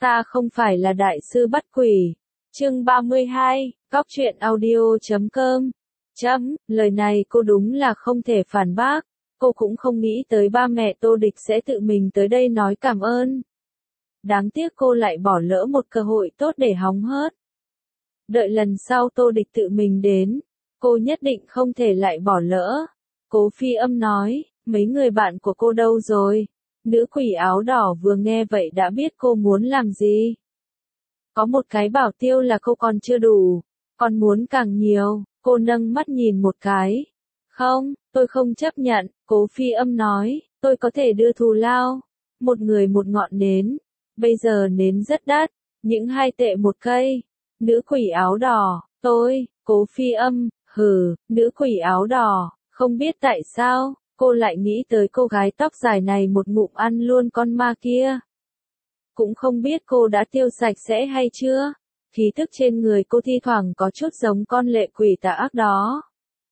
Ta không phải là đại sư bắt quỷ. Chương 32, Góc truyện audio.com. Lời này cô đúng là không thể phản bác. Cô cũng không nghĩ tới ba mẹ Tô Địch sẽ tự mình tới đây nói cảm ơn. Đáng tiếc cô lại bỏ lỡ một cơ hội tốt để hóng hớt. Đợi lần sau Tô Địch tự mình đến, cô nhất định không thể lại bỏ lỡ. Cố Phi Âm nói, mấy người bạn của cô đâu rồi? Nữ quỷ áo đỏ vừa nghe vậy đã biết cô muốn làm gì. Có một cái bảo tiêu là cô còn chưa đủ, còn muốn càng nhiều. Cô nâng mắt nhìn một cái. Không, tôi không chấp nhận, Cố Phi Âm nói, tôi có thể đưa thù lao. Một người một ngọn nến. Bây giờ nến rất đắt, những 2 tệ một cây. Nữ quỷ áo đỏ, Cố Phi Âm, nữ quỷ áo đỏ, không biết tại sao, cô lại nghĩ tới cô gái tóc dài này một ngụm ăn luôn con ma kia. Cũng không biết cô đã tiêu sạch sẽ hay chưa, khí thức trên người cô thi thoảng có chút giống con lệ quỷ tà ác đó.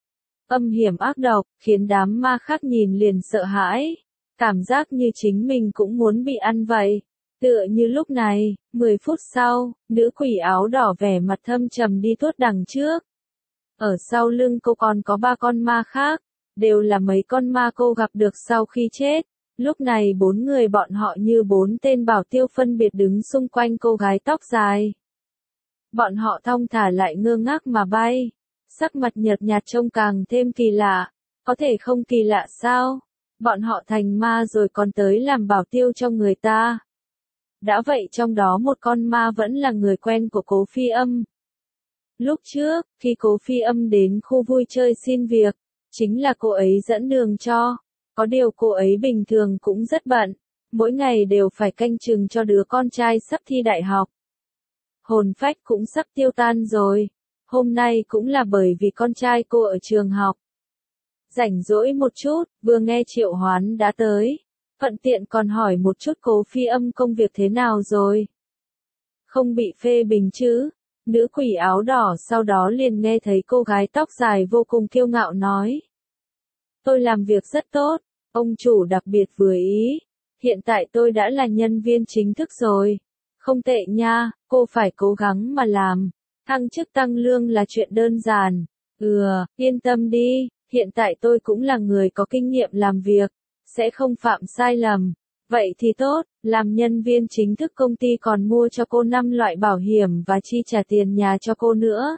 Âm hiểm ác độc, khiến đám ma khác nhìn liền sợ hãi, cảm giác như chính mình cũng muốn bị ăn vậy. Tựa như lúc này, 10 phút sau, nữ quỷ áo đỏ vẻ mặt thâm trầm đi tuốt đằng trước. Ở sau lưng cô còn có 3 con ma khác, đều là mấy con ma cô gặp được sau khi chết. Lúc này 4 người bọn họ như 4 tên bảo tiêu phân biệt đứng xung quanh cô gái tóc dài. Bọn họ thong thả lại ngơ ngác mà bay, sắc mặt nhợt nhạt trông càng thêm kỳ lạ. Có thể không kỳ lạ sao? Bọn họ thành ma rồi còn tới làm bảo tiêu cho người ta. Đã vậy trong đó một con ma vẫn là người quen của Cố Phi Âm. Lúc trước, khi Cố Phi Âm đến khu vui chơi xin việc, chính là cô ấy dẫn đường cho. Có điều cô ấy bình thường cũng rất bận, mỗi ngày đều phải canh chừng cho đứa con trai sắp thi đại học. Hồn phách cũng sắp tiêu tan rồi, hôm nay cũng là bởi vì con trai cô ở trường học. Rảnh rỗi một chút, vừa nghe triệu hoán đã tới. Thuận tiện còn hỏi một chút Cố Phi Âm công việc thế nào rồi. Không bị phê bình chứ? Nữ quỷ áo đỏ sau đó liền nghe thấy cô gái tóc dài vô cùng kiêu ngạo nói. Tôi làm việc rất tốt, ông chủ đặc biệt vừa ý. Hiện tại tôi đã là nhân viên chính thức rồi. Không tệ nha, cô phải cố gắng mà làm. Thăng chức tăng lương là chuyện đơn giản. Yên tâm đi, hiện tại tôi cũng là người có kinh nghiệm làm việc. Sẽ không phạm sai lầm. Vậy thì tốt, làm nhân viên chính thức công ty còn mua cho cô 5 loại bảo hiểm và chi trả tiền nhà cho cô nữa.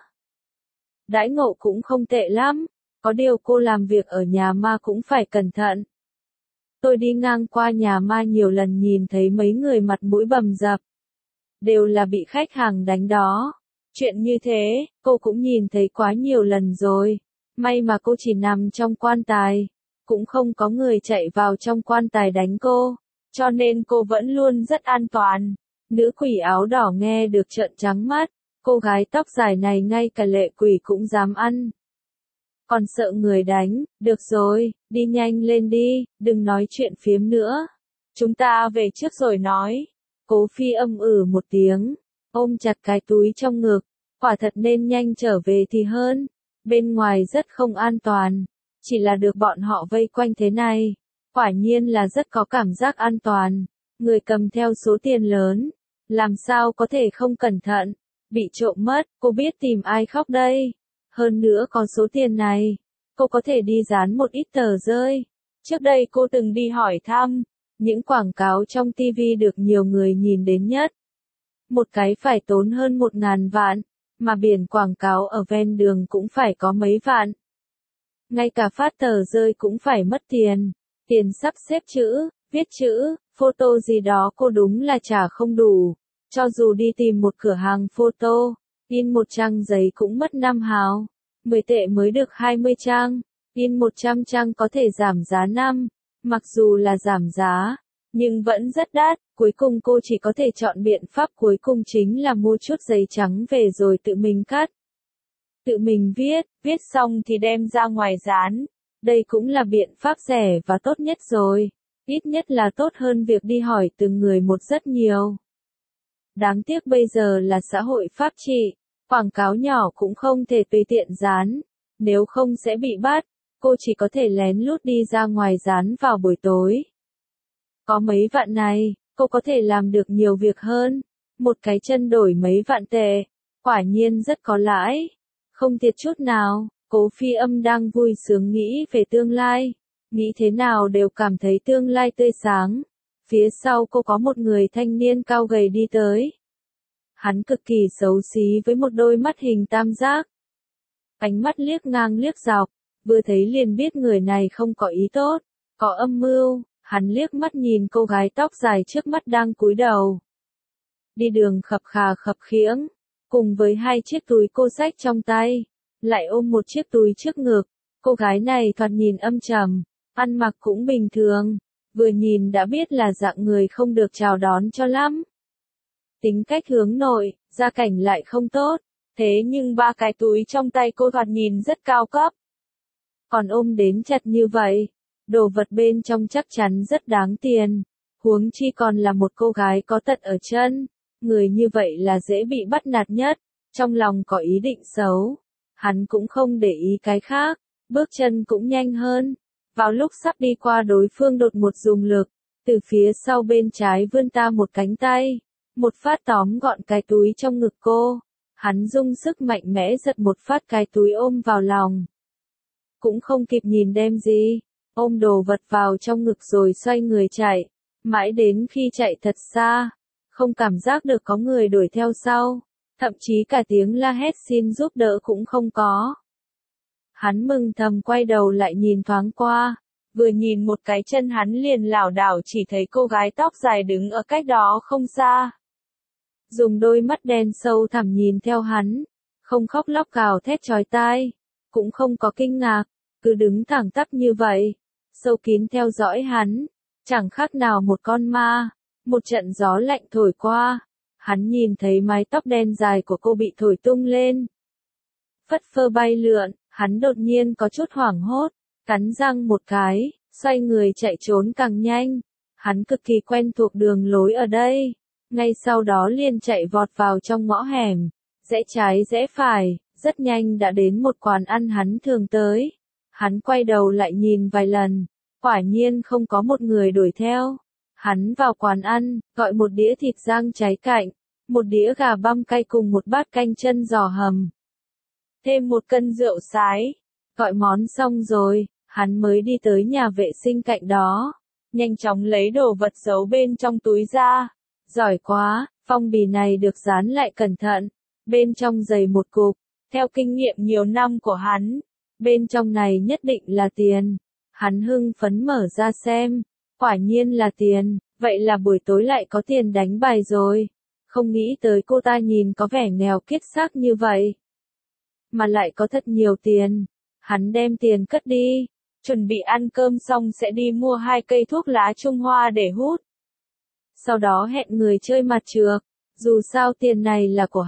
Đãi ngộ cũng không tệ lắm, có điều cô làm việc ở nhà ma cũng phải cẩn thận. Tôi đi ngang qua nhà ma nhiều lần nhìn thấy mấy người mặt mũi bầm dập. Đều là bị khách hàng đánh đó. Chuyện như thế, cô cũng nhìn thấy quá nhiều lần rồi. May mà cô chỉ nằm trong quan tài. Cũng không có người chạy vào trong quan tài đánh cô, cho nên cô vẫn luôn rất an toàn. Nữ quỷ áo đỏ nghe được trợn trắng mắt, cô gái tóc dài này ngay cả lệ quỷ cũng dám ăn. Còn sợ người đánh, được rồi, đi nhanh lên đi, đừng nói chuyện phiếm nữa. Chúng ta về trước rồi nói. Cố Phi Âm một tiếng, ôm chặt cái túi trong ngực, quả thật nên nhanh trở về thì hơn. Bên ngoài rất không an toàn. Chỉ là được bọn họ vây quanh thế này, quả nhiên là rất có cảm giác an toàn. Người cầm theo số tiền lớn, làm sao có thể không cẩn thận, bị trộm mất, cô biết tìm ai khóc đây. Hơn nữa có số tiền này, cô có thể đi dán một ít tờ rơi. Trước đây cô từng đi hỏi thăm, những quảng cáo trong TV được nhiều người nhìn đến nhất. Một cái phải tốn hơn 1.000 vạn, mà biển quảng cáo ở ven đường cũng phải có mấy vạn. Ngay cả phát tờ rơi cũng phải mất tiền. Tiền sắp xếp chữ, viết chữ, photo gì đó cô đúng là trả không đủ. Cho dù đi tìm một cửa hàng photo, in 1 trang giấy cũng mất 5 hào. 10 tệ mới được 20 trang. In 100 trang có thể giảm giá 5. Mặc dù là giảm giá, nhưng vẫn rất đắt. Cuối cùng cô chỉ có thể chọn biện pháp cuối cùng chính là mua chút giấy trắng về rồi tự mình cắt. Tự mình viết xong thì đem ra ngoài dán. Đây cũng là biện pháp rẻ và tốt nhất rồi. Ít nhất là tốt hơn việc đi hỏi từng người một rất nhiều. Đáng tiếc bây giờ là xã hội pháp trị, quảng cáo nhỏ cũng không thể tùy tiện dán. Nếu không sẽ bị bắt, cô chỉ có thể lén lút đi ra ngoài dán vào buổi tối. Có mấy vạn này, cô có thể làm được nhiều việc hơn. một cái chân đổi mấy vạn tệ, quả nhiên rất có lãi, không thiệt chút nào. Cố Phi Âm đang vui sướng nghĩ về tương lai, nghĩ thế nào đều cảm thấy tương lai tươi sáng. Phía sau cô có một người thanh niên cao gầy đi tới. Hắn cực kỳ xấu xí với một đôi mắt hình tam giác. Ánh mắt liếc ngang liếc dọc, vừa thấy liền biết người này không có ý tốt, có âm mưu. Hắn liếc mắt nhìn cô gái tóc dài trước mắt đang cúi đầu. Đi đường khập khà khập khiễng, cùng với hai chiếc túi cô xách trong tay, lại ôm một chiếc túi trước ngực. Cô gái này thoạt nhìn âm trầm, ăn mặc cũng bình thường, vừa nhìn đã biết là dạng người không được chào đón cho lắm. Tính cách hướng nội, gia cảnh lại không tốt, thế nhưng ba cái túi trong tay cô thoạt nhìn rất cao cấp. Còn ôm đến chặt như vậy, đồ vật bên trong chắc chắn rất đáng tiền, huống chi còn là một cô gái có tật ở chân, người như vậy là dễ bị bắt nạt nhất, trong lòng có ý định xấu. Hắn cũng không để ý cái khác, bước chân cũng nhanh hơn. Vào lúc sắp đi qua đối phương đột một dùng lực, từ phía sau bên trái vươn ta một cánh tay, một phát tóm gọn cái túi trong ngực cô. Hắn dùng sức mạnh mẽ giật một phát cái túi ôm vào lòng. Cũng không kịp nhìn đem gì, ôm đồ vật vào trong ngực rồi xoay người chạy, mãi đến khi chạy thật xa, không cảm giác được có người đuổi theo sau, thậm chí cả tiếng la hét xin giúp đỡ cũng không có. Hắn mừng thầm quay đầu lại nhìn thoáng qua, vừa nhìn một cái chân hắn liền lảo đảo chỉ thấy cô gái tóc dài đứng ở cách đó không xa. Dùng đôi mắt đen sâu thẳm nhìn theo hắn, không khóc lóc gào thét chói tai, cũng không có kinh ngạc, cứ đứng thẳng tắp như vậy, sâu kín theo dõi hắn, chẳng khác nào một con ma. Một trận gió lạnh thổi qua, hắn nhìn thấy mái tóc đen dài của cô bị thổi tung lên, phất phơ bay lượn, hắn đột nhiên có chút hoảng hốt, cắn răng một cái, xoay người chạy trốn càng nhanh. Hắn cực kỳ quen thuộc đường lối ở đây, ngay sau đó liền chạy vọt vào trong ngõ hẻm, rẽ trái rẽ phải, rất nhanh đã đến một quán ăn hắn thường tới. Hắn quay đầu lại nhìn vài lần, quả nhiên không có một người đuổi theo. Hắn vào quán ăn, gọi một đĩa thịt rang cháy cạnh, một đĩa gà băm cay cùng một bát canh chân giò hầm. Thêm một cân rượu sái. Gọi món xong rồi, hắn mới đi tới nhà vệ sinh cạnh đó. Nhanh chóng lấy đồ vật giấu bên trong túi ra. Giỏi quá, phong bì này được dán lại cẩn thận. Bên trong dày một cục. Theo kinh nghiệm nhiều năm của hắn, bên trong này nhất định là tiền. Hắn hưng phấn mở ra xem. Quả nhiên là tiền, vậy là buổi tối lại có tiền đánh bài rồi. Không nghĩ tới cô ta nhìn có vẻ nghèo kiết xác như vậy, mà lại có thật nhiều tiền. Hắn đem tiền cất đi, chuẩn bị ăn cơm xong sẽ đi mua 2 cây thuốc lá Trung Hoa để hút. Sau đó hẹn người chơi mặt trược, dù sao tiền này là của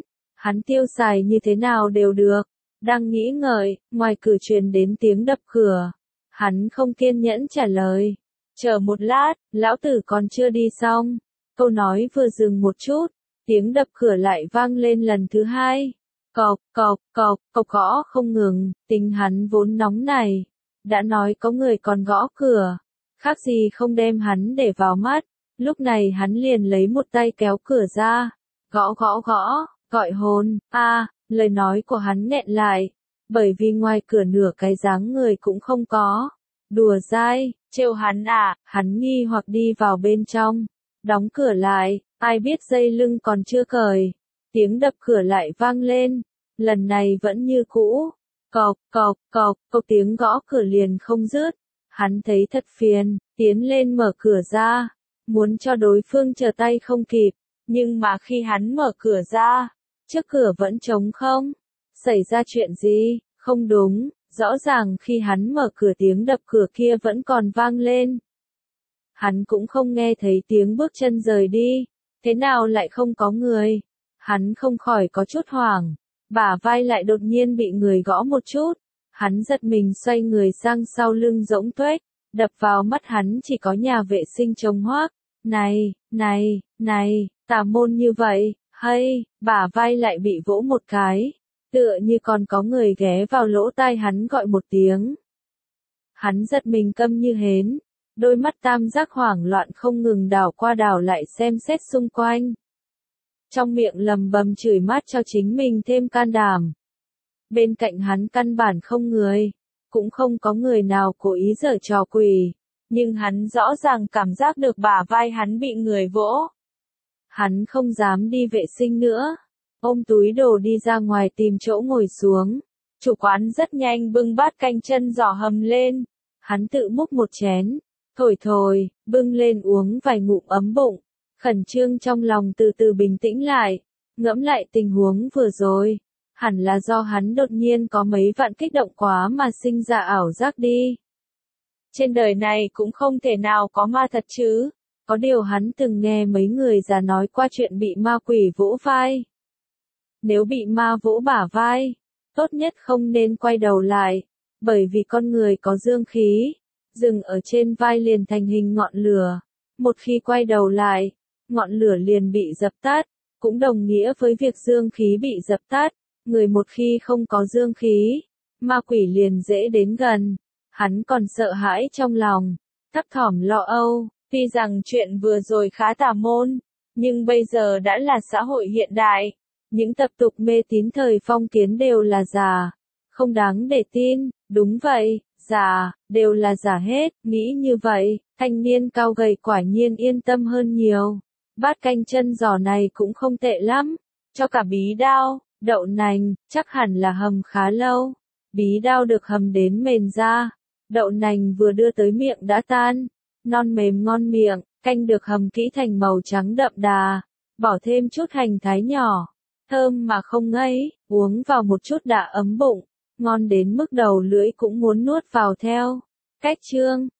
hắn tiêu xài như thế nào đều được. Đang nghĩ ngợi, ngoài cửa truyền đến tiếng đập cửa. Hắn không kiên nhẫn trả lời. Chờ một lát, lão tử còn chưa đi xong. Câu nói vừa dừng một chút, tiếng đập cửa lại vang lên lần thứ hai. Cộc, cộc, cộc, cộc gõ không ngừng, tính hắn vốn nóng này. Đã nói có người còn gõ cửa, khác gì không đem hắn để vào mắt. Lúc này hắn liền lấy một tay kéo cửa ra. Gõ gõ gõ, gọi hồn, lời nói của hắn nghẹn lại. Bởi vì ngoài cửa nửa cái dáng người cũng không có. Đùa dai, trêu hắn à, hắn nghi hoặc đi vào bên trong, đóng cửa lại, ai biết dây lưng còn chưa cởi, tiếng đập cửa lại vang lên, lần này vẫn như cũ, cộc, cộc, cộc, cộc tiếng gõ cửa liền không dứt, hắn thấy thật phiền, tiến lên mở cửa ra, muốn cho đối phương chờ tay không kịp, nhưng mà khi hắn mở cửa ra, trước cửa vẫn trống không, xảy ra chuyện gì, không đúng. Rõ ràng khi hắn mở cửa tiếng đập cửa kia vẫn còn vang lên. Hắn cũng không nghe thấy tiếng bước chân rời đi, thế nào lại không có người? Hắn không khỏi có chút hoảng, bả vai lại đột nhiên bị người gõ một chút. Hắn giật mình xoay người sang sau lưng rỗng tuếch, đập vào mắt hắn chỉ có nhà vệ sinh trống hoác. Này, tà môn như vậy, hay, bả vai lại bị vỗ một cái. Tựa như còn có người ghé vào lỗ tai hắn gọi một tiếng. Hắn giật mình câm như hến, đôi mắt tam giác hoảng loạn không ngừng đảo qua đảo lại xem xét xung quanh. trong miệng lầm bầm chửi mát cho chính mình thêm can đảm. Bên cạnh hắn căn bản không người, cũng không có người nào cố ý giở trò quỷ, nhưng hắn rõ ràng cảm giác được bả vai hắn bị người vỗ. Hắn không dám đi vệ sinh nữa, ôm túi đồ đi ra ngoài tìm chỗ ngồi xuống. Chủ quán rất nhanh bưng bát canh chân giò hầm lên, hắn tự múc một chén, thổi, bưng lên uống vài ngụm ấm bụng, khẩn trương trong lòng từ từ bình tĩnh lại, ngẫm lại tình huống vừa rồi, hẳn là do hắn đột nhiên có mấy vạn kích động quá mà sinh ra ảo giác đi. Trên đời này cũng không thể nào có ma thật chứ, có điều hắn từng nghe mấy người già nói qua chuyện bị ma quỷ vỗ vai. Nếu bị ma vỗ bả vai, tốt nhất không nên quay đầu lại, bởi vì con người có dương khí, dừng ở trên vai liền thành hình ngọn lửa. Một khi quay đầu lại, ngọn lửa liền bị dập tắt, cũng đồng nghĩa với việc dương khí bị dập tắt. Người một khi không có dương khí, ma quỷ liền dễ đến gần. Hắn còn sợ hãi trong lòng, thấp thỏm lo âu, tuy rằng chuyện vừa rồi khá tà môn, nhưng bây giờ đã là xã hội hiện đại. Những tập tục mê tín thời phong kiến đều là giả, không đáng để tin, đúng vậy, giả, đều là giả hết, nghĩ như vậy, thanh niên cao gầy quả nhiên yên tâm hơn nhiều. Bát canh chân giò này cũng không tệ lắm, cho cả bí đao, đậu nành, chắc hẳn là hầm khá lâu. Bí đao được hầm đến mềm ra, đậu nành vừa đưa tới miệng đã tan, non mềm ngon miệng, canh được hầm kỹ thành màu trắng đậm đà, bỏ thêm chút hành thái nhỏ. Thơm mà không ngấy, uống vào một chút đã ấm bụng, ngon đến mức đầu lưỡi cũng muốn nuốt vào theo. Cách chương